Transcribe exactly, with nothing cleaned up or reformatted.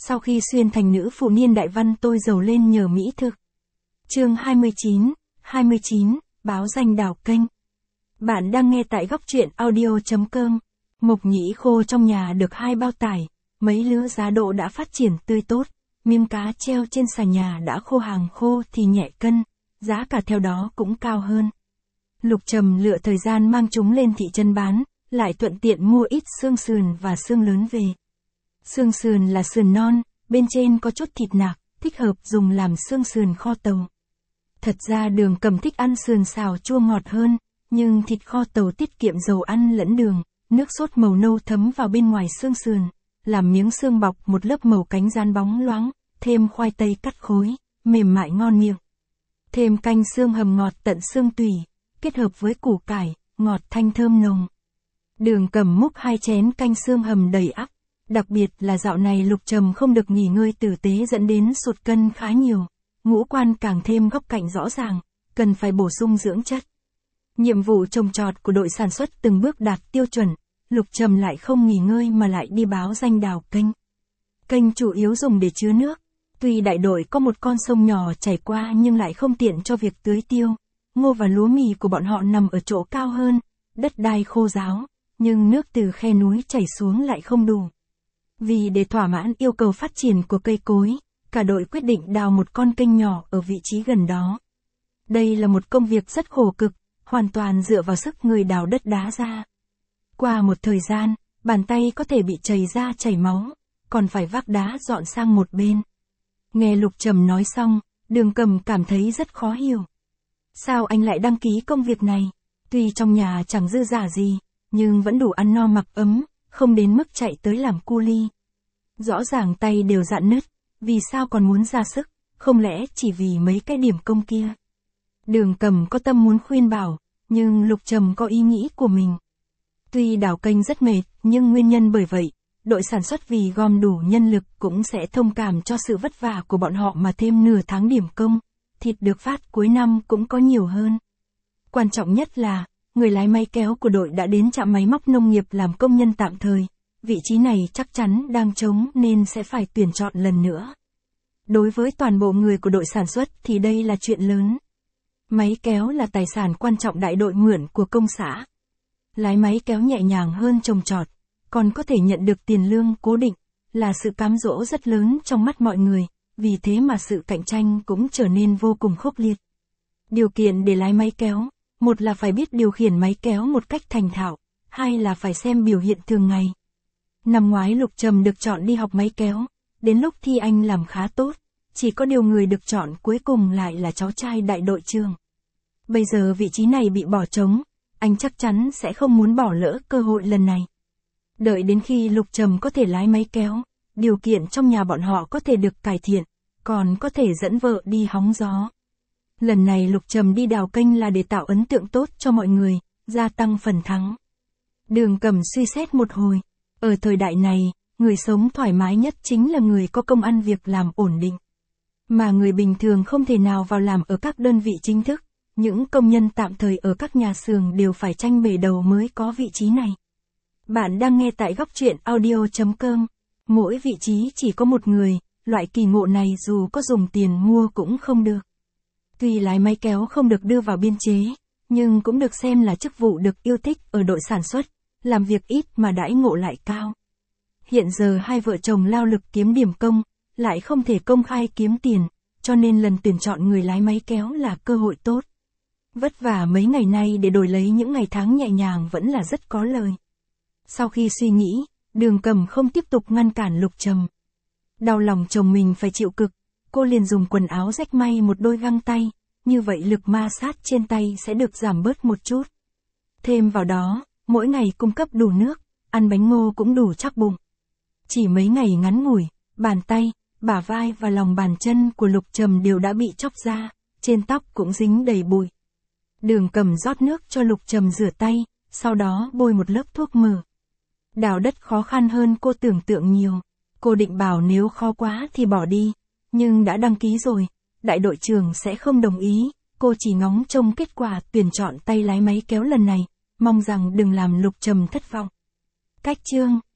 Sau khi xuyên thành nữ phụ niên đại văn tôi giàu lên nhờ mỹ thực. Chương hai mươi chín, hai mươi chín, báo danh đào kênh. Bạn đang nghe tại góc truyện audio chấm com. Mộc nhĩ khô trong nhà được hai bao tải, mấy lứa giá đỗ đã phát triển tươi tốt, miếng cá treo trên xà nhà đã khô hàng khô thì nhẹ cân, giá cả theo đó cũng cao hơn. Lục Trầm lựa thời gian mang chúng lên thị trấn bán, lại thuận tiện mua ít xương sườn và xương lớn về. Xương sườn là sườn non, bên trên có chút thịt nạc, thích hợp dùng làm xương sườn kho tàu. Thật ra Đường Cầm thích ăn sườn xào chua ngọt hơn, nhưng thịt kho tàu tiết kiệm dầu ăn lẫn đường, nước sốt màu nâu thấm vào bên ngoài xương sườn, làm miếng xương bọc một lớp màu cánh rán bóng loáng, thêm khoai tây cắt khối, mềm mại ngon miệng. Thêm canh xương hầm ngọt tận xương tủy, kết hợp với củ cải, ngọt thanh thơm nồng. Đường Cầm múc hai chén canh xương hầm đầy ắp, đặc biệt là dạo này Lục Trầm không được nghỉ ngơi tử tế dẫn đến sụt cân khá nhiều, ngũ quan càng thêm góc cạnh rõ ràng, cần phải bổ sung dưỡng chất. Nhiệm vụ trồng trọt của đội sản xuất từng bước đạt tiêu chuẩn, Lục Trầm lại không nghỉ ngơi mà lại đi báo danh đào kênh. Kênh chủ yếu dùng để chứa nước, tuy đại đội có một con sông nhỏ chảy qua nhưng lại không tiện cho việc tưới tiêu. Ngô và lúa mì của bọn họ nằm ở chỗ cao hơn, đất đai khô ráo, nhưng nước từ khe núi chảy xuống lại không đủ. Vì để thỏa mãn yêu cầu phát triển của cây cối, cả đội quyết định đào một con kênh nhỏ ở vị trí gần đó. Đây là một công việc rất khổ cực, hoàn toàn dựa vào sức người đào đất đá ra. Qua một thời gian, bàn tay có thể bị chảy ra chảy máu, còn phải vác đá dọn sang một bên. Nghe Lục Trầm nói xong, Đường Cầm cảm thấy rất khó hiểu. Sao anh lại đăng ký công việc này? Tuy trong nhà chẳng dư giả gì, nhưng vẫn đủ ăn no mặc ấm, không đến mức chạy tới làm cu li. Rõ ràng tay đều rạn nứt, vì sao còn muốn ra sức, không lẽ chỉ vì mấy cái điểm công kia? Đường Cầm có tâm muốn khuyên bảo, nhưng Lục Trầm có ý nghĩ của mình. Tuy đào kênh rất mệt, nhưng nguyên nhân bởi vậy, đội sản xuất vì gom đủ nhân lực cũng sẽ thông cảm cho sự vất vả của bọn họ mà thêm nửa tháng điểm công, thịt được phát cuối năm cũng có nhiều hơn. Quan trọng nhất là, người lái máy kéo của đội đã đến trạm máy móc nông nghiệp làm công nhân tạm thời, vị trí này chắc chắn đang trống nên sẽ phải tuyển chọn lần nữa. Đối với toàn bộ người của đội sản xuất thì đây là chuyện lớn. Máy kéo là tài sản quan trọng đại đội mượn của công xã. Lái máy kéo nhẹ nhàng hơn trồng trọt, còn có thể nhận được tiền lương cố định, là sự cám dỗ rất lớn trong mắt mọi người, vì thế mà sự cạnh tranh cũng trở nên vô cùng khốc liệt. Điều kiện để lái máy kéo, một là phải biết điều khiển máy kéo một cách thành thạo, hai là phải xem biểu hiện thường ngày. Năm ngoái Lục Trầm được chọn đi học máy kéo, đến lúc thi anh làm khá tốt, chỉ có điều người được chọn cuối cùng lại là cháu trai đại đội trưởng. Bây giờ vị trí này bị bỏ trống, anh chắc chắn sẽ không muốn bỏ lỡ cơ hội lần này. Đợi đến khi Lục Trầm có thể lái máy kéo, điều kiện trong nhà bọn họ có thể được cải thiện, còn có thể dẫn vợ đi hóng gió. Lần này Lục Trầm đi đào kênh là để tạo ấn tượng tốt cho mọi người, gia tăng phần thắng. Đường Cầm suy xét một hồi, ở thời đại này, người sống thoải mái nhất chính là người có công ăn việc làm ổn định. Mà người bình thường không thể nào vào làm ở các đơn vị chính thức, những công nhân tạm thời ở các nhà xưởng đều phải tranh bể đầu mới có vị trí này. Bạn đang nghe tại góc truyện audio chấm com, mỗi vị trí chỉ có một người, loại kỳ ngộ này dù có dùng tiền mua cũng không được. Tuy lái máy kéo không được đưa vào biên chế, nhưng cũng được xem là chức vụ được yêu thích ở đội sản xuất, làm việc ít mà đãi ngộ lại cao. Hiện giờ hai vợ chồng lao lực kiếm điểm công, lại không thể công khai kiếm tiền, cho nên lần tuyển chọn người lái máy kéo là cơ hội tốt. Vất vả mấy ngày nay để đổi lấy những ngày tháng nhẹ nhàng vẫn là rất có lời. Sau khi suy nghĩ, Đường Cầm không tiếp tục ngăn cản Lục Trầm. Đau lòng chồng mình phải chịu cực, cô liền dùng quần áo rách may một đôi găng tay, như vậy lực ma sát trên tay sẽ được giảm bớt một chút. Thêm vào đó, mỗi ngày cung cấp đủ nước, ăn bánh ngô cũng đủ chắc bụng. Chỉ mấy ngày ngắn ngủi, bàn tay, bả vai và lòng bàn chân của Lục Trầm đều đã bị chóc ra, trên tóc cũng dính đầy bụi. Đường Cầm rót nước cho Lục Trầm rửa tay, sau đó bôi một lớp thuốc mỡ. Đào đất khó khăn hơn cô tưởng tượng nhiều. Cô định bảo nếu khó quá thì bỏ đi, nhưng đã đăng ký rồi, đại đội trưởng sẽ không đồng ý, cô chỉ ngóng trông kết quả tuyển chọn tay lái máy kéo lần này, mong rằng đừng làm Lục Trầm thất vọng. Cách chương